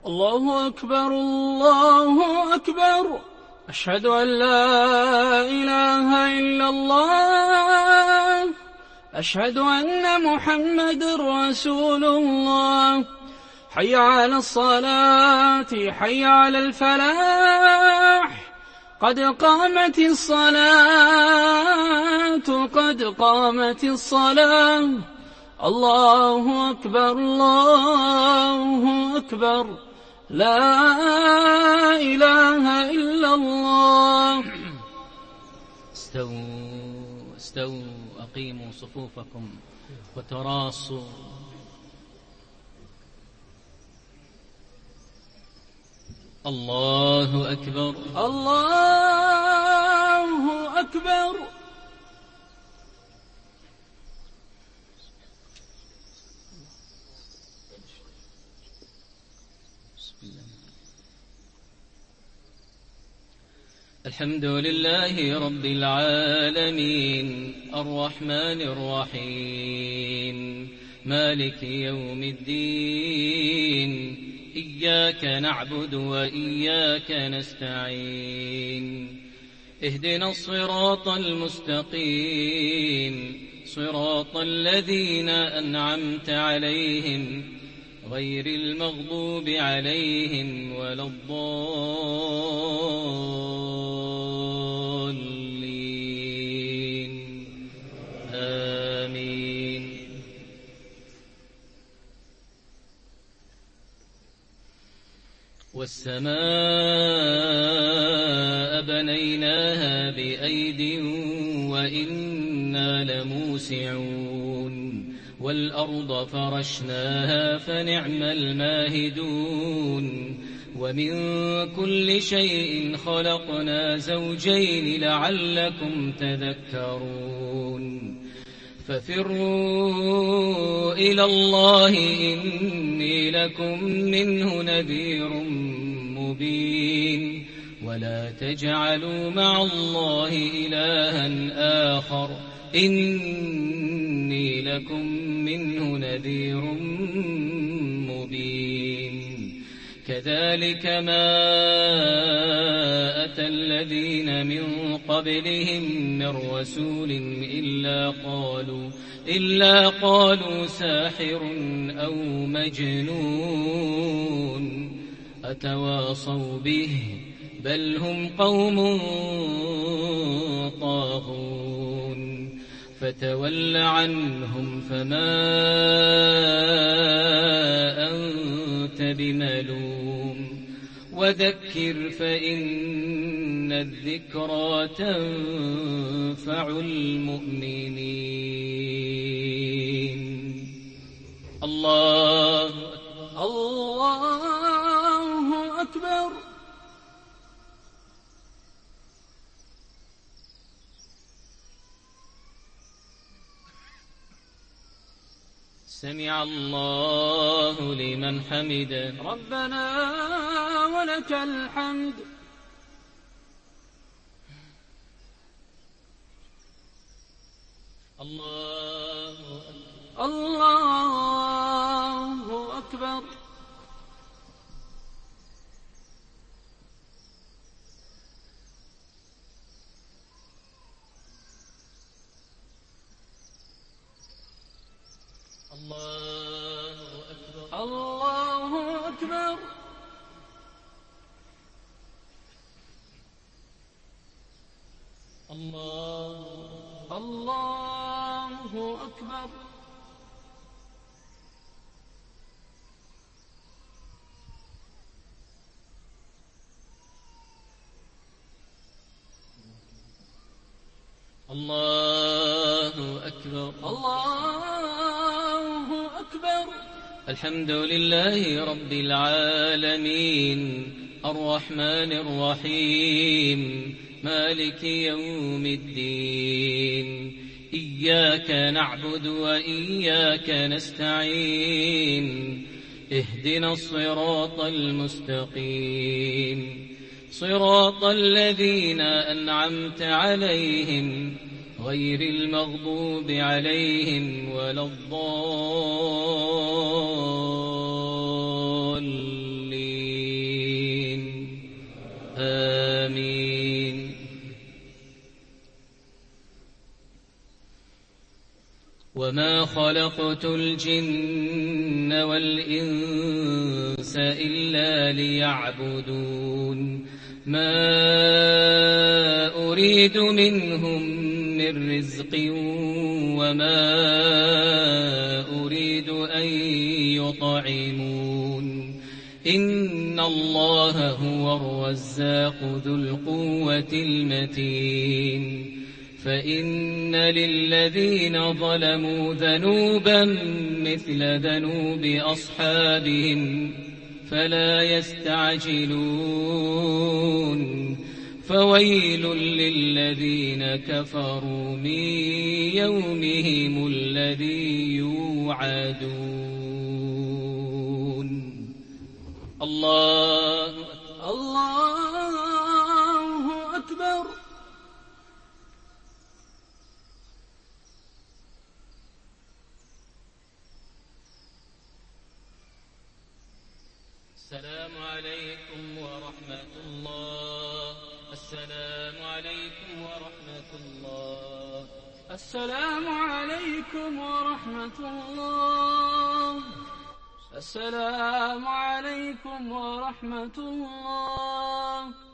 الله أكبر الله أكبر، أشهد أن لا إله إلا الله، أشهد أن محمد رسول الله. حي على الصلاة، حي على الفلاح، قد قامت الصلاة، قد قامت الصلاة. الله أكبر الله أكبر، لا إله إلا الله. استووا استووا، أقيموا صفوفكم وتراصوا. الله أكبر الله أكبر. الحمد لله رب العالمين، الرحمن الرحيم، مالك يوم الدين، إياك نعبد وإياك نستعين، اهدنا الصراط المستقيم، صراط الذين أنعمت عليهم غير المغضوب عليهم ولا الضالين، آمين. والسماء بنيناها بأيد وإنا لموسعون، والأرض فرشناها فنعم الماهدون، ومن كل شيء خلقنا زوجين لعلكم تذكرون. ففروا إلى الله إني لكم منه نذير مبين، ولا تجعلوا مع الله إلها آخر إني لكم منه نذير مبين. كذلك ما أتى الذين من قبلهم من رسول إلا قالوا ساحر أو مجنون، أتواصوا به بل هم قوم طاغون. فتول عنهم فما أنت بملوم، وذكر فإن الذكرى تنفع المؤمنين. الله الله أكبر. سمع الله لمن حمده، ربنا ولك الحمد. الله أكبر. الله أكبر. الله أكبر. الله أكبر. الله أكبر. الله أكبر. الحمد لله رب العالمين، الرحمن الرحيم، مالك يوم الدين، إياك نعبد وإياك نستعين، اهدنا الصراط المستقيم، صراط الذين أنعمت عليهم غير المغضوب عليهم ولا الضالين. وما خلقت الجن والإنس إلا ليعبدون ما أريد منهم من رزق وما أريد أن يطعمون إن الله هو الرزاق ذو القوة المتين فإن للذين ظلموا ذنوبا مثل ذنوب أصحابهم فلا يستعجلون فويل للذين كفروا من يومهم الذي يوعدون الله أكبر. السلام عليكم ورحمة الله. السلام عليكم ورحمة الله. السلام عليكم ورحمة الله. السلام عليكم ورحمة الله.